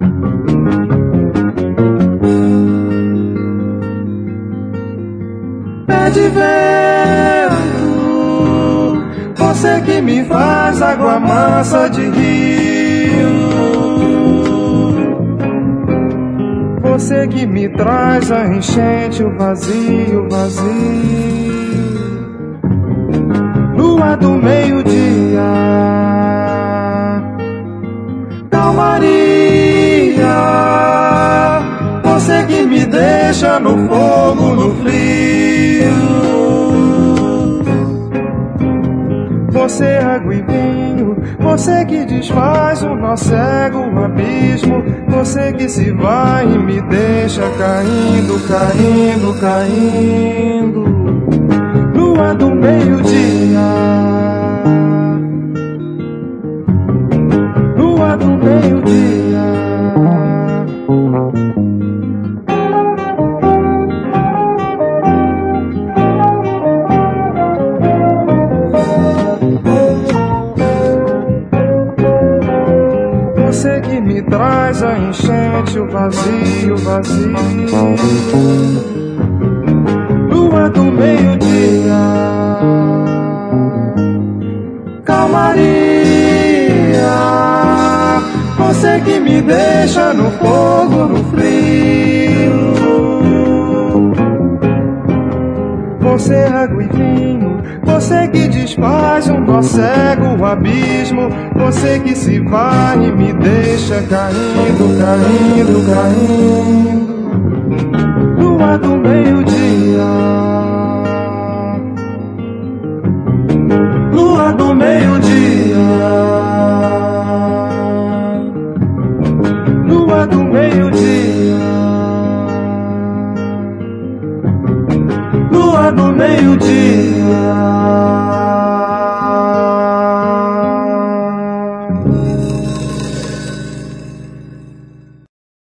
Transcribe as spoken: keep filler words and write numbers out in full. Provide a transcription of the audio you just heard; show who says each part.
Speaker 1: Pé de vento, você que me faz água mansa de rio, você que me traz a enchente, o vazio, o vazio. Lua do meio-dia, calmaria, você que me deixa no fogo, no frio. Você água e vinho, você que desfaz o nosso cego abismo, você que se vai e me deixa caindo, caindo, caindo. Lua do meio-dia, lua do meio-dia. Você que me traz a enchente, o vazio, o vazio. Lua do meio-dia, calmaria, você que me deixa no fogo, no frio. Você água e vinho, você que desfaz o nó cego, o abismo, você que se vai e me deixa caindo, caindo, caindo. Lua do meio-dia, lua do meio-dia, lua do meio-dia, lua do meio-dia.